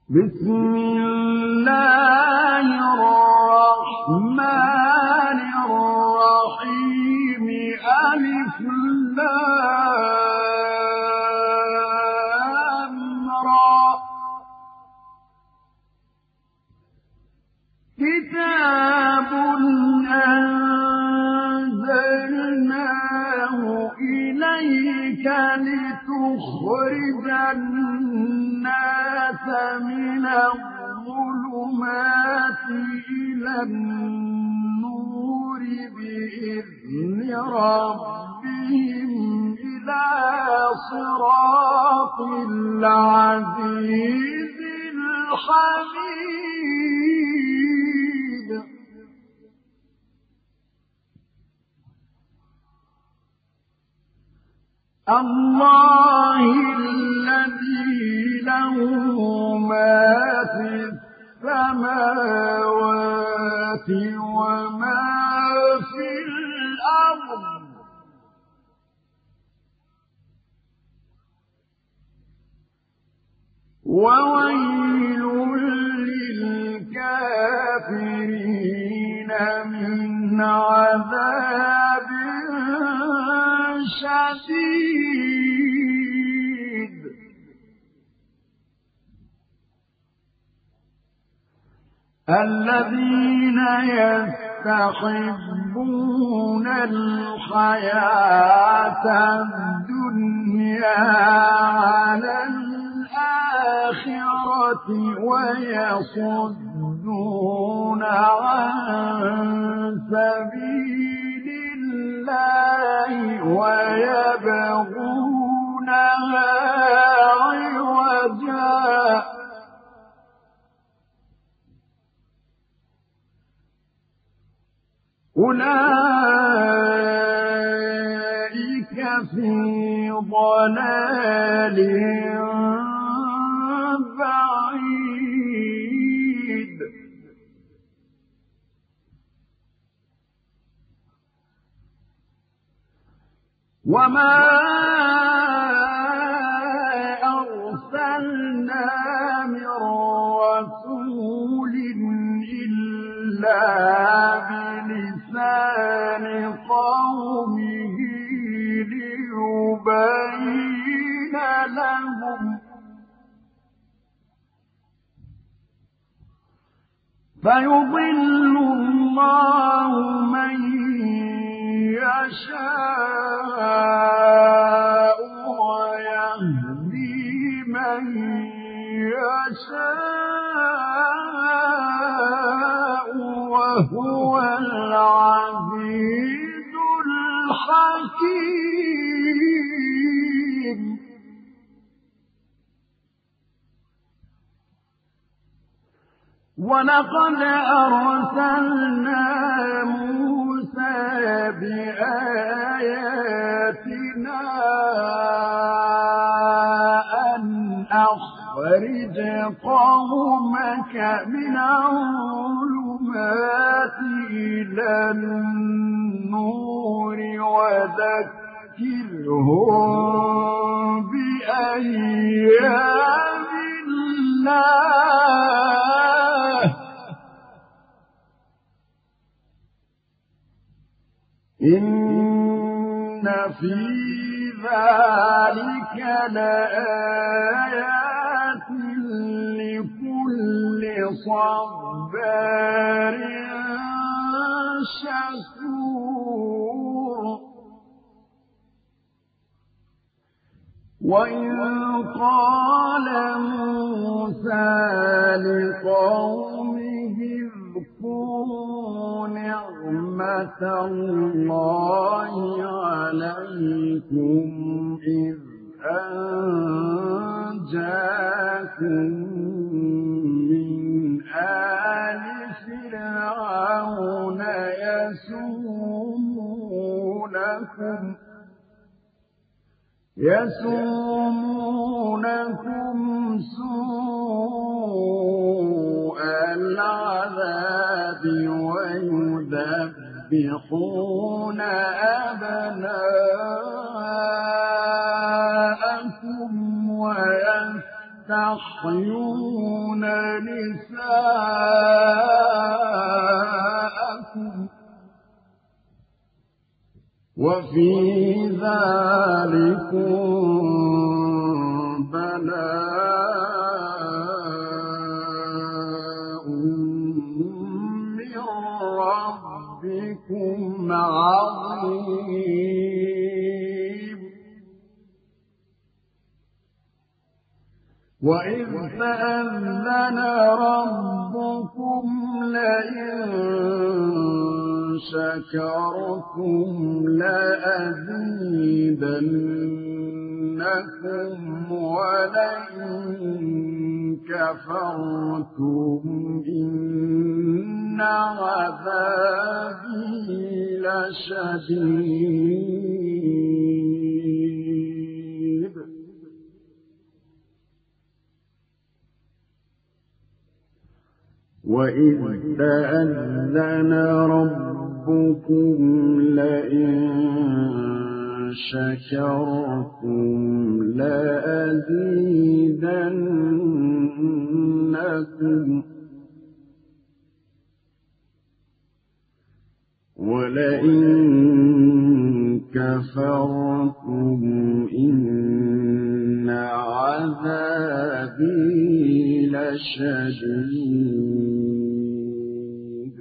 بسم الله الرحمن الرحيم ألف لام را كتاب أنزلناه إليك لتخرج الناس من الظلمات إلى النور بإذن ربهم إلى صراط العزيز الحميد الله الذي له ما في السماوات وما في الأرض وويل للكافرين من عذاب شديد الذين يستحبون الحياة الدنيا على الآخرة ويصدون عن سبيل الله ويبغونها عوجا أولئك في ضلال بعيد وما أرسلنا من رسول إلا بلسان قومه ليبين لهم فيضل الله من يشاء ويهدي من يشاء وهو العزيز الحكيم ولقد أرسلنا موسى بآياتنا أن أخرج قومك من الظلمات إلى النور وذكرهم بأيام الله إن في ذلك لآيات لكل صبار شكور وإذ قال موسى لقومه اذكروا نعمة الله عليكم إذ أنجاكم من آل فرعون يسومونكم سوء العذاب ويذبحون أبناءكم ويستحيون تستحيون نساءكم وفي ذلكم بلاء من ربكم عظيم وإذ تأذن ربكم لئن شكرتم لأزيدنكم ولئن كفرتم إن عذابي لشديد وإذ تأذن ربكم لئن شكرتم لأزيدنكم ولئن كفرتم إن عذابي لشديد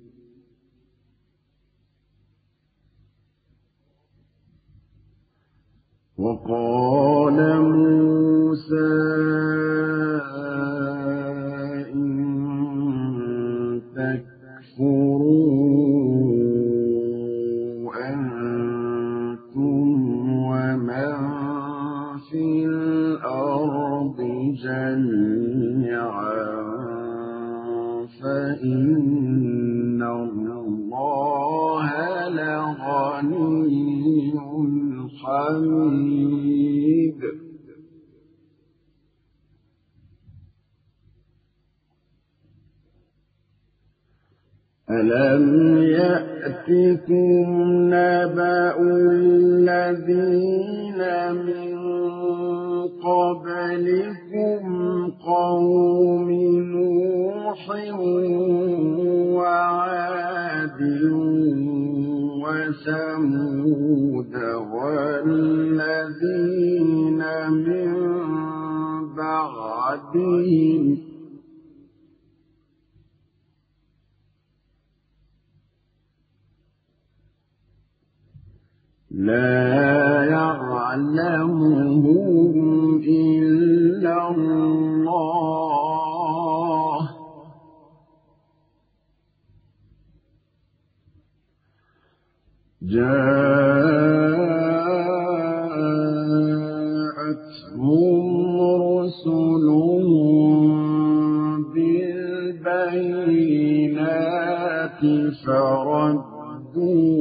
وقال موسى إن تكفروا أنتم ومن في الأرض جميعا فإن الله لغني حميد ألم يأتكم نبأ الذين من قبلكم قوم نوح وعاد وثمود والذين من بعدهم لا يعلمهم إلا الله جاءتهم رسلهم بالبينات فردوا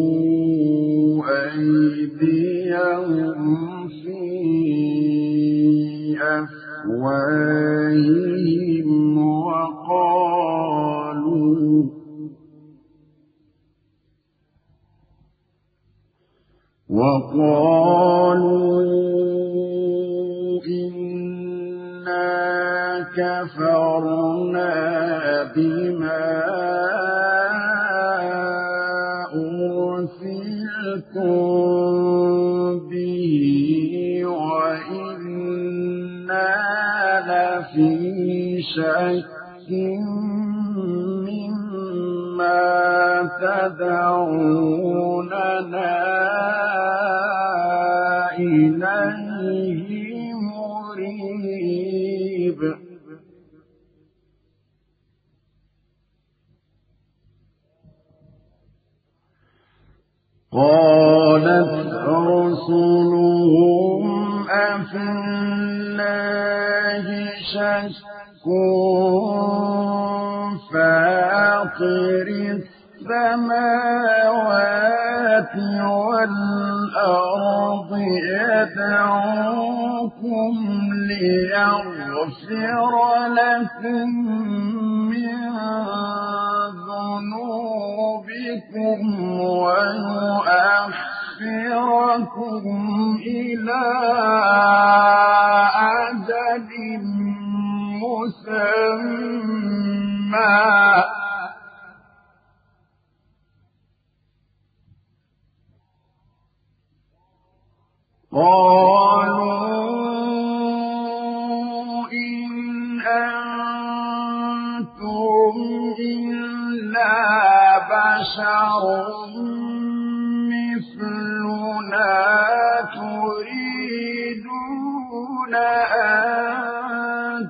أيديهم في أفواههم وقالوا إنا كفرنا بما أرسلتم به وإنا لفي شك مما تدعوننا إليه مريب قالت رسلهم أفي الله شك فاطر السماوات والأرض يدعوكم ليغفر لكم من ذنوبكم ويؤخركم إلى أجل مسمى قالوا إن أنتم إلا بشر مثلنا تريدون أن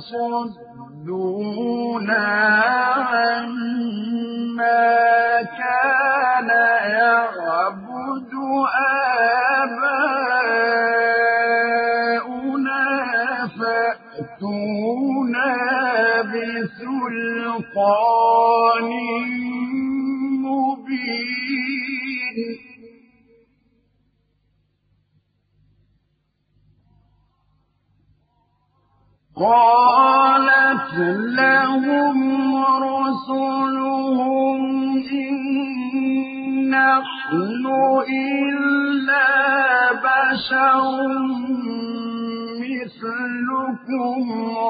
تصدونا عما كان يعبد آباؤنا فأتونا بسلطان مبين قالت لهم رسلهم إن نحن إلا بشر مثلكم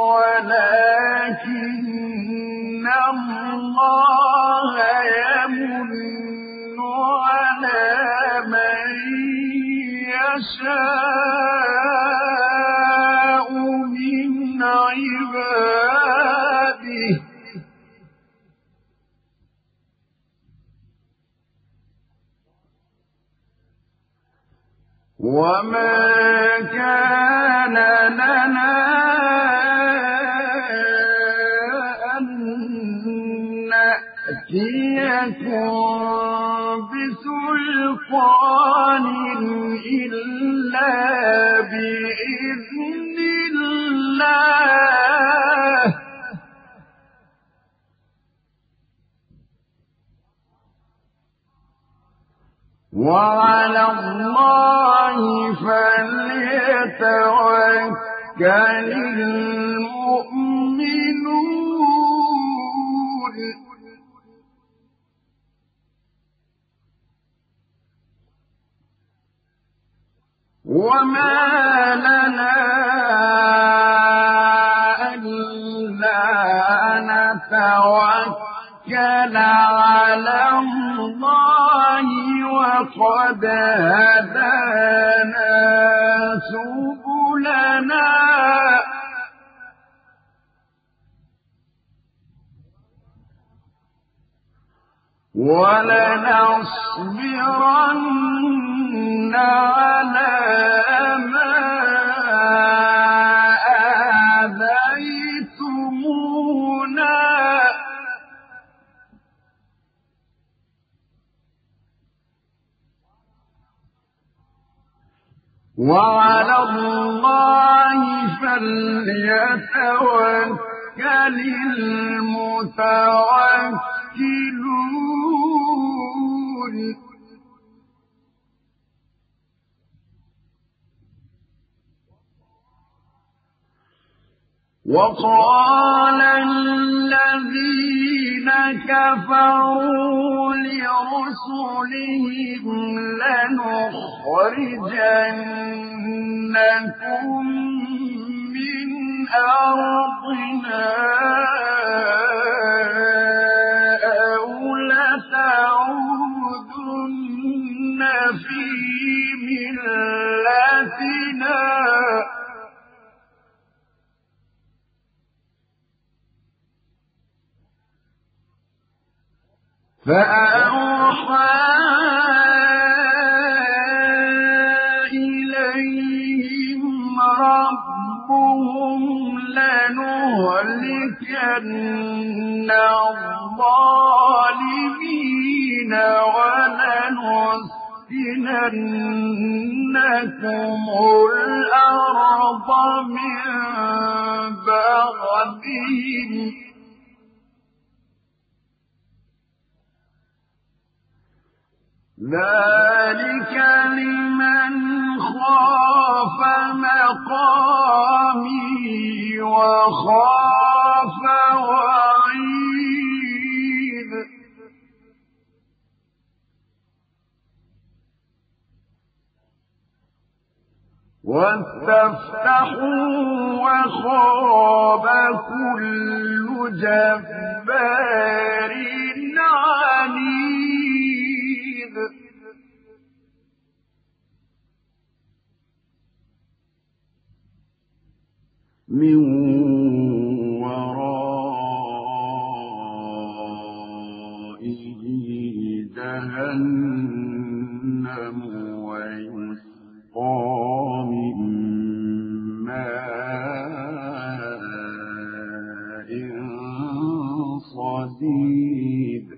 ولكن الله يمن على من يشاء من عباده وما كان لنا أن نأتيكم بسلطان إلا بإذن الله وعلى الله فليتوكل المؤمنون وما لنا ألا نتوكل على الله وقد هدانا سبلنا ولنصبرن على ما آذيتمونا وعلى الله فليتوكل المتوكلون وقال الذين كفروا لرسلهم لنخرجنكم من أرضنا أو لتعودن في ملتنا فأوحى إليهم ربهم لنهلكن الظالمين ولنسكننكم الأرض من بعدهم ذلك لمن خاف مقامي وخاف وعيد واستفتحوا وخاب كل جبار عنيد من ورائه جهنم ويسقى من ماء صديد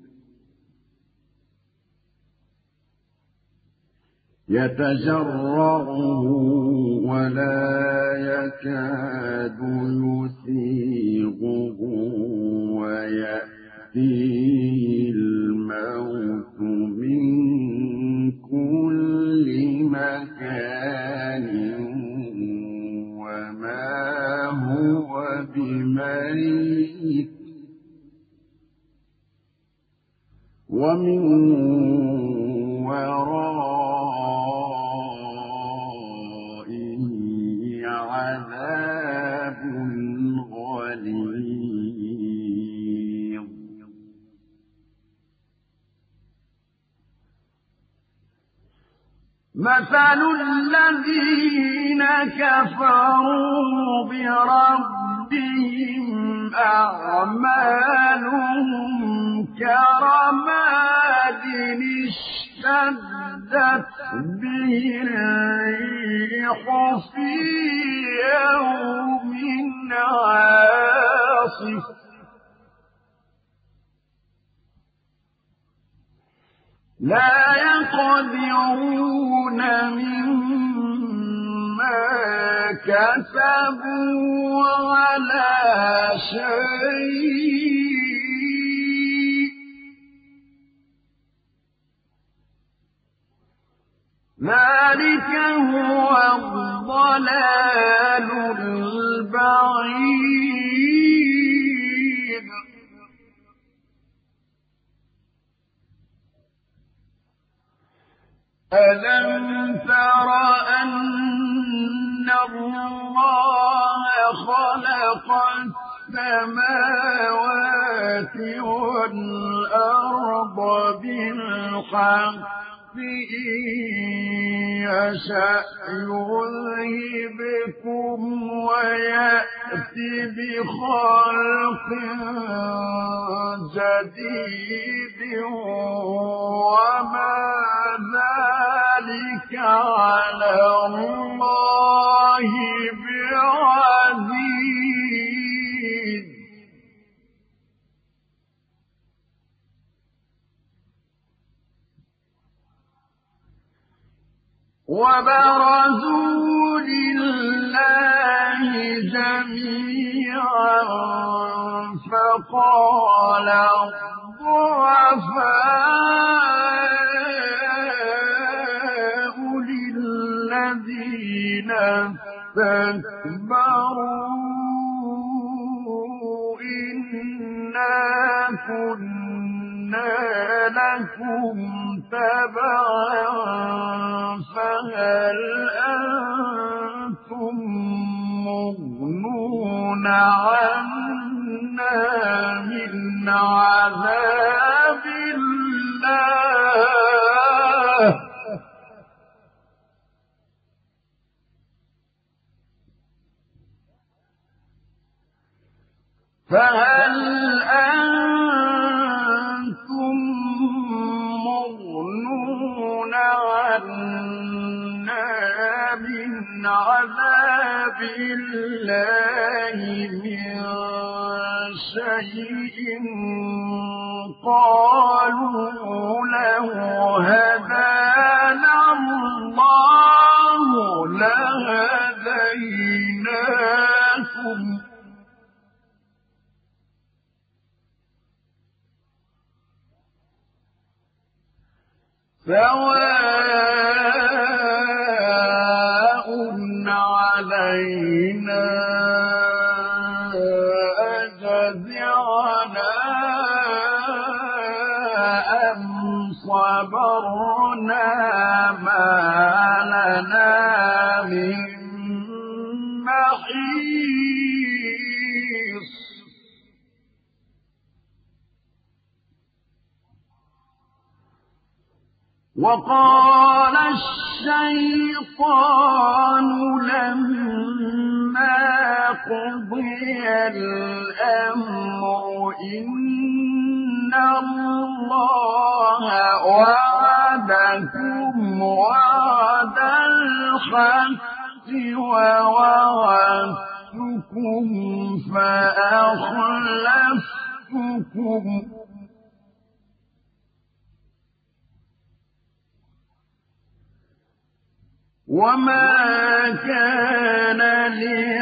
يتجرعه ولا يكاد يسيغه ويأتيه الموت من كل مكان وما هو بميت ومن ورائه عذاب غليظ مثل الذين كفروا بربهم أعمالهم كرماد اشتدت به الريح في يوم عاصف لا يقدرون مما كسبوا على شيء ذلك هو الضلال البعيد ألم تر أن الله خلق السماوات والأرض بالحق إن يشأ يذهبكم ويأتي بخلق جديد وما ذلك على الله بعزيز وبرزوا لله جميعا فقال الضعفاء للذين استكبروا إنا كنا لكم تبعا فهل أنتم مغنون عنا من عذاب الله فهل أنتم مغنون عنا من عذاب الله من شيء قالوا له هدانا الله لهديناكم سواء علينا أجزعنا أم صبرنا ما لنا من محيص وقال الشيطان لما قضي الأمر إن الله وعدكم وعد الحق ووعدتكم فأخلفتكم وما كان لي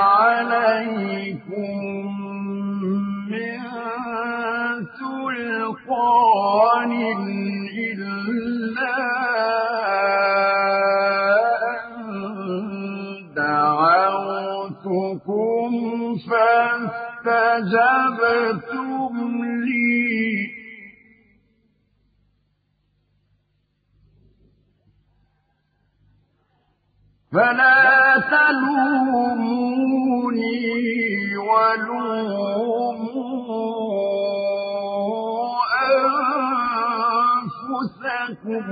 عليكم من سلطان إلا أن دعوتكم فاستجبتم لي فلا تلوموني ولوموا أنفسكم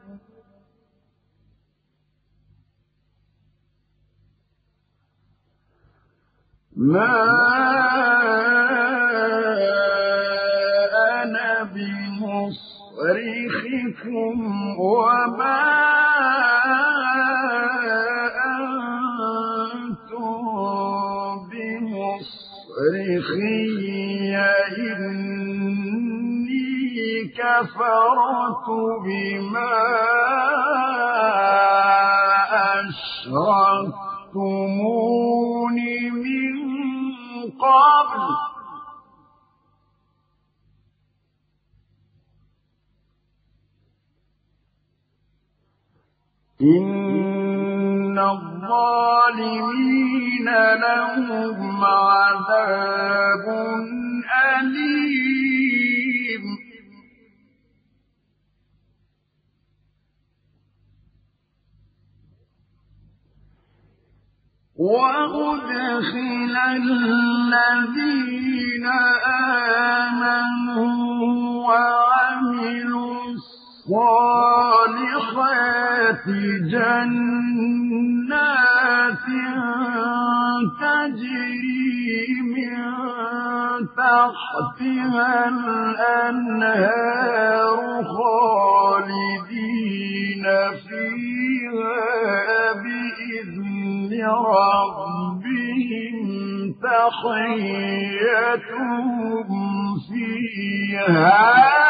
ما أنا بمصرخكم وما بمصرخي إني كفرت بما أشركتمون من قبل إن الظالمين لهم عذاب أليم وأدخل الذين آمنوا وعملوا الصالحات جنات تجري من تحتها الأنهار خالدين فيها بإذن ربهم تحيتهم فيها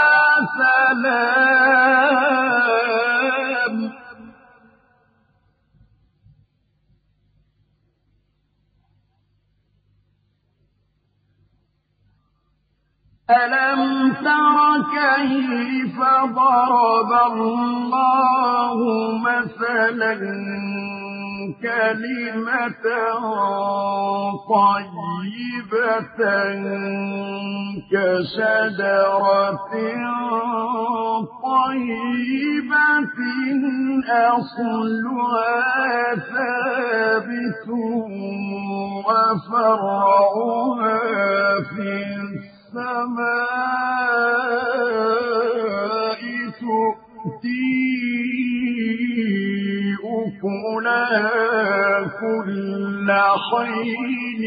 سلام ألم تر كيف ضرب الله مثلا كلمة طيبة كشجرة طيبة أصلها ثابت وفرعها في السماء تؤتي أكلها كل حين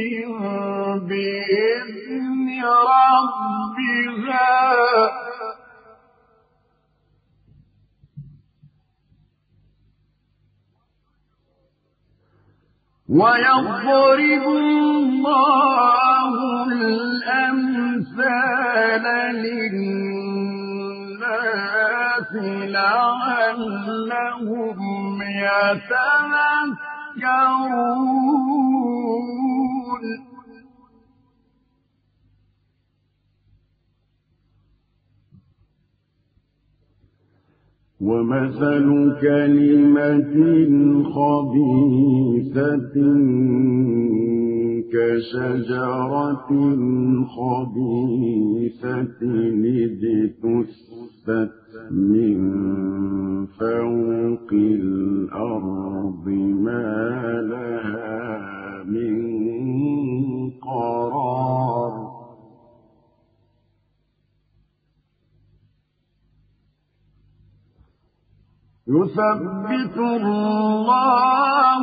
بإذن ربها ويضرب الله الأمثال للناس لعلهم يتذكرون ومثل كلمة خبيثة كشجرة خبيثة اجتثت من فوق الأرض ما لها من قرار يثبت الله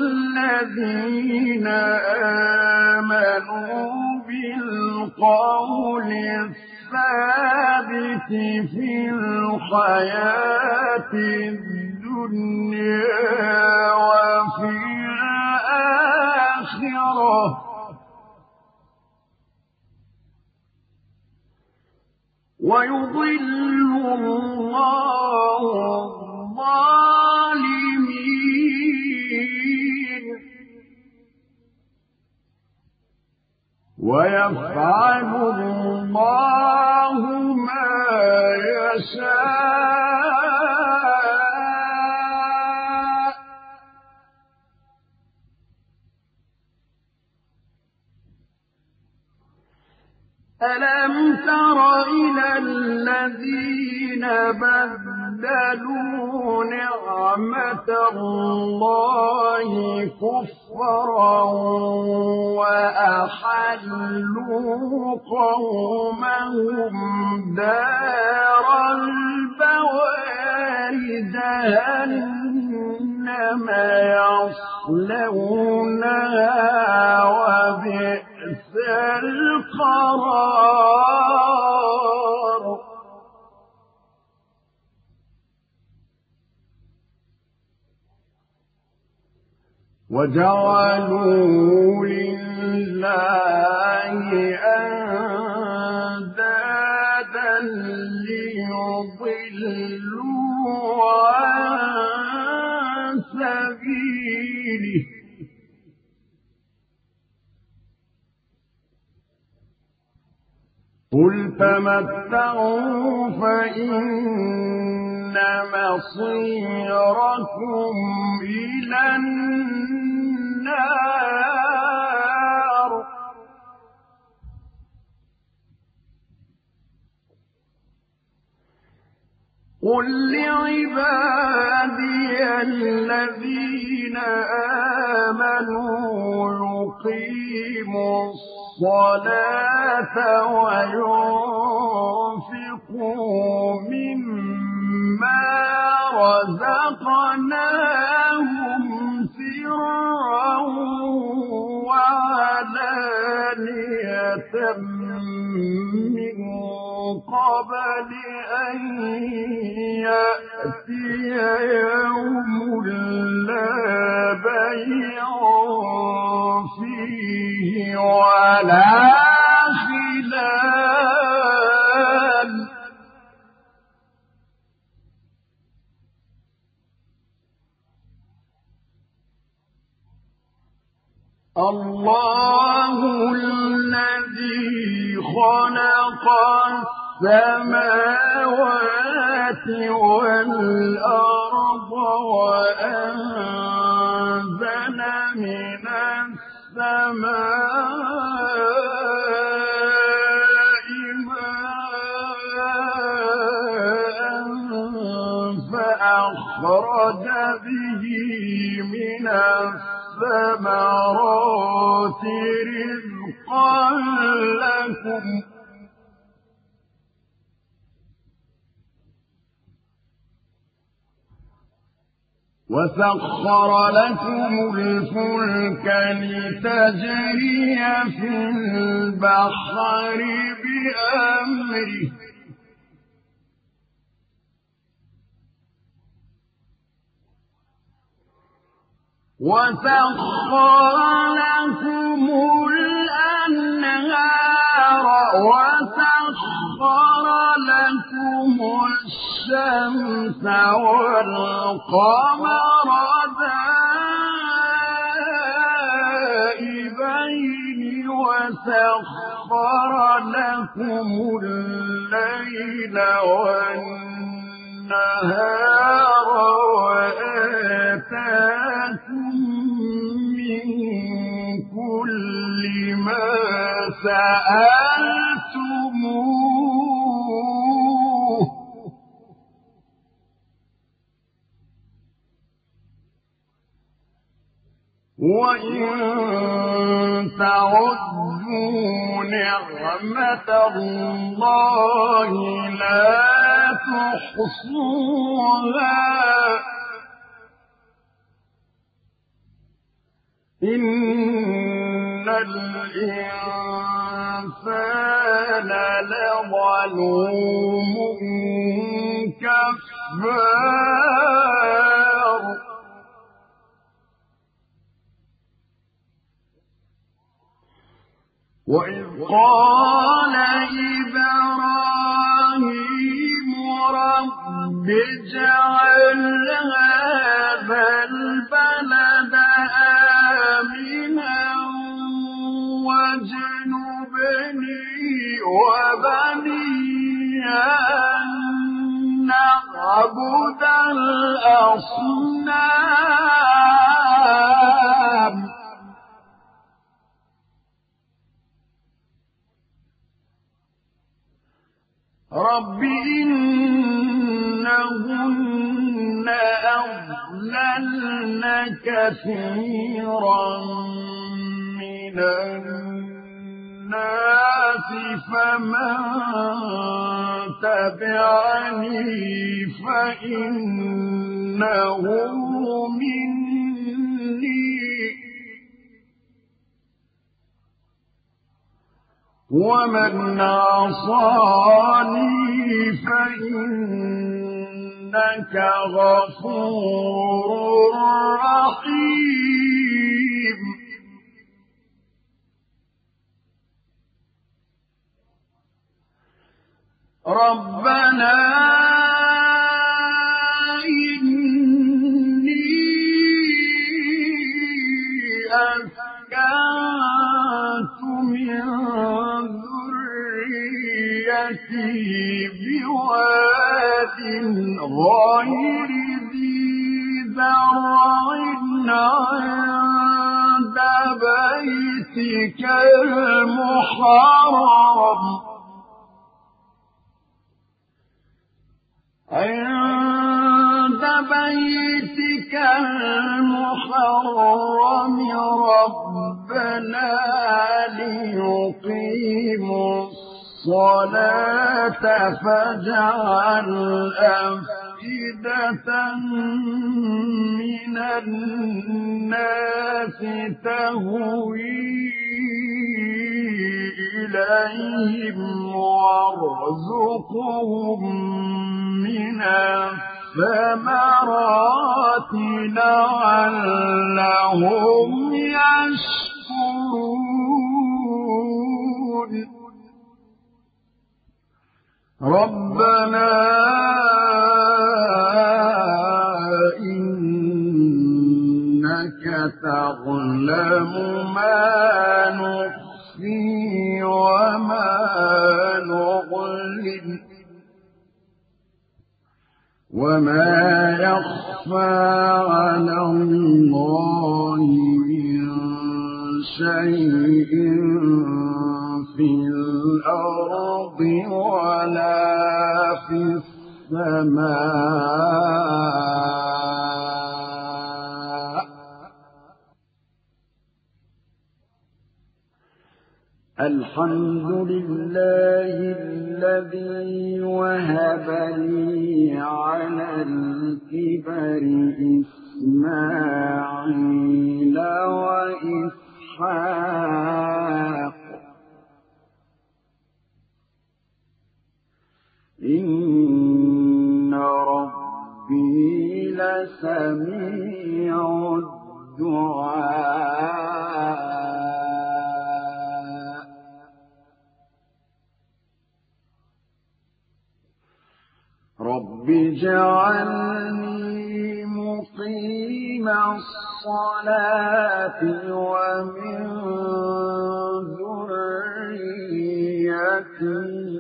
الذين آمنوا بالقول الثابت في الحياة الدنيا وفي الآخرة ويضل الله الظالمين ويفعل الله ما يشاء ألم تر إلى الذين بدلوا نعمة الله كفرا وأحلوا قومهم دار البوار جهنم يصلونها وبئس القرار وجعلوا لله أندادا ليضلوا عن سبيله قل تمتعوا فإن مصيركم إلى النار قل لعبادي الذين آمنوا يقيموا الصلاة وينفقوا مما رزقناهم سرا وعلانية من قبل أن يأتي يوم لا بيع فيه ولا خلال الله الذي خلق السماوات والأرض وأنزل من السماء ماء فأخرج به من الثمرات رزقا لكم وسخر لكم الفلك لتجري في البحر بأمره وسخر لكم الأنهار وسخر لكم الشمس والقمر دائبين وسخر لكم الليل والنهار وآتاكم من كل سألتموه وإن تعدوا نعمة الله لا تحصوها إن الإنسان لظلوم كفار وإذ قال إبراهيم رب اجعل هذا البلد آمنا واجنبني وبني أن نعبد الأصنام رب إنهن أضللن كثيرا من الناس فمن تبعني فإنه مني ومن عصاني فإنك غفور رحيم ربنا إني أسكنت من ذريتي بواد غير ذي زرع عند بيتك المحرم ربنا ليقيموا الصلاة فاجعل أفئدة من الناس تهوي إليهم وارزقهم من الثمرات لعلهم يشكرون ربنا إنك تعلم ما نخفي وما نعلن وما يخفى على الله من شيء في الأرض ولا في السماء الحمد لله الذي وهب لي على الكبر إسماعيل وإسحاق إن ربي لسميع الدعاء رب اجعلني مقيم الصلاة ومن ذريتي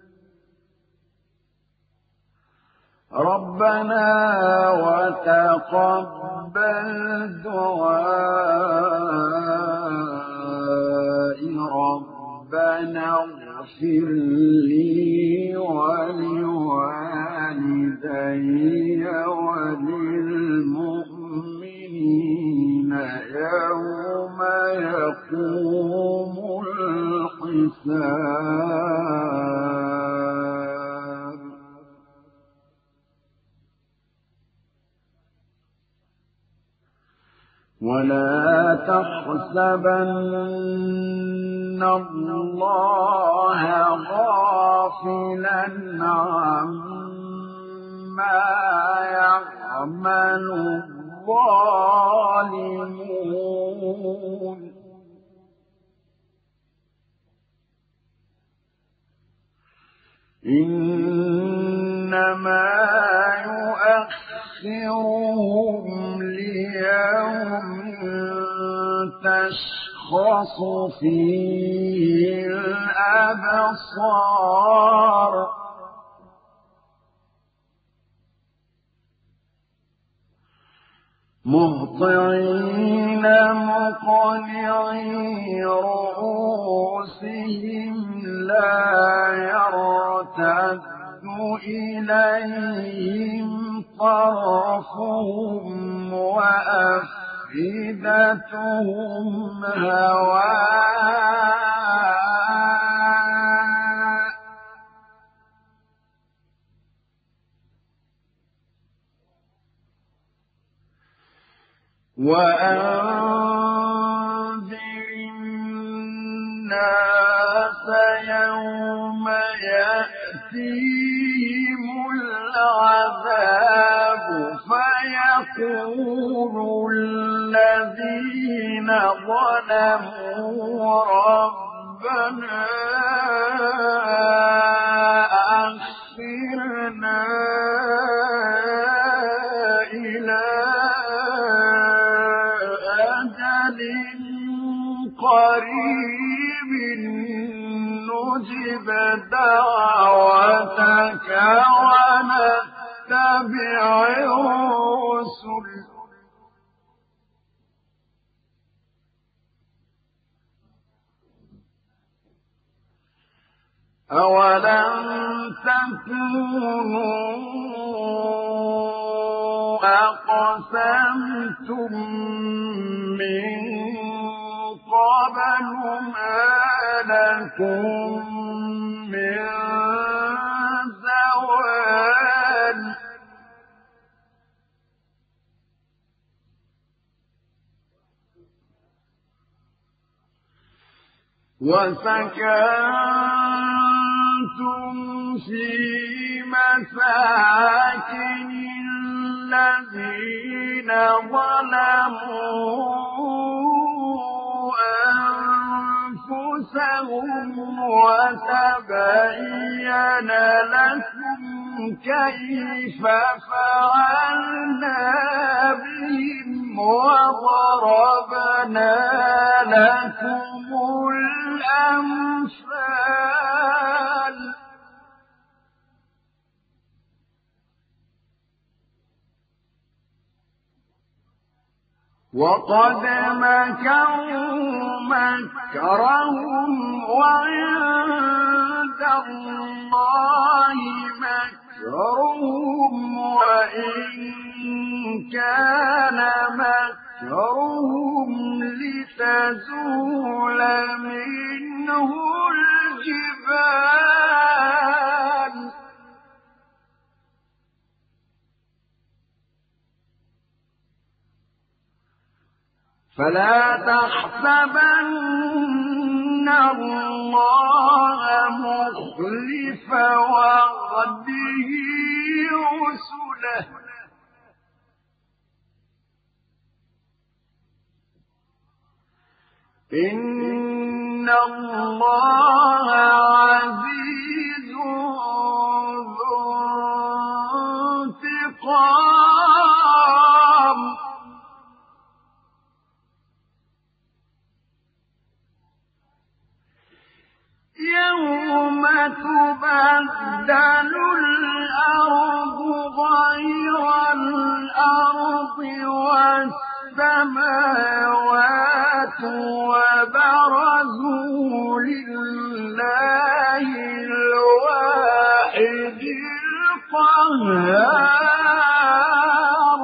ربنا وتقبل دعائي رب ربنا اغفر لي ولوالدي وللمؤمنين يوم يقوم الحساب ولا تحسبن الله غافلا عما يعمل الظالمون إنما يؤخرهم ليوم تشخص فيه الأبصار مهطعين مقنعي رؤوسهم لا يرتد إليهم طرفهم وأفئدتهم هواء وأنذر الناس يوم يأتيهم العذاب فيقول الذين ظلموا ربنا أخرنا إلى أجل قريب نجب دعوتك ونتبع الرسل أولم تكونوا أقسمتم من قبل ما لكم من زوال وسكنتم في مساكن الذين ظلموا أنفسهم وتبين لكم كيف فعلنا بهم وضربنا لكم الأمثال وقد مكروا مكرهم وعند الله مكرهم وإن كان مكرهم لتزول منه الجبال فلا تحسبن الله مخلف وعده رسله إن الله عزيز ذو انتقام يوم تبدل الأرض غير الأرض والسماوات وبرزوا لله الله الواحد القهار.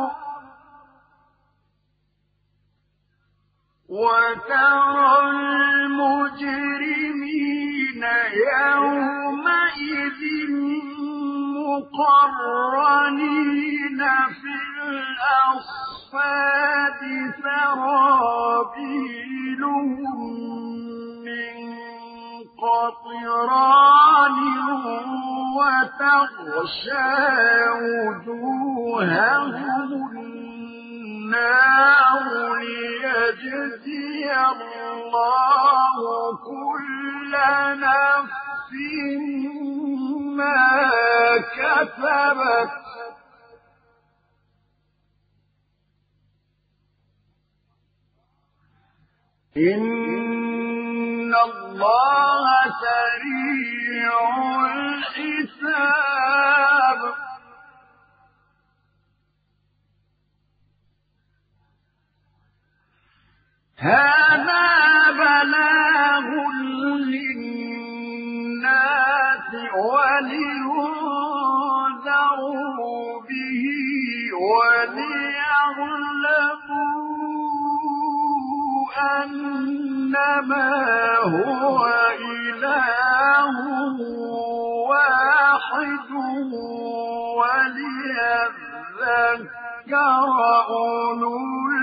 وترى المجرمين يومئذ مقرنين في الأصفاد سرابيلهم من قطران وتغشى وجوههم النار ليجزي الله كل نفس ما كسبت. إن الله سريع الحساب. هذا بلاغ للناس ولينذروا به وليعلموا أنما هو إله واحد وليذكر أولو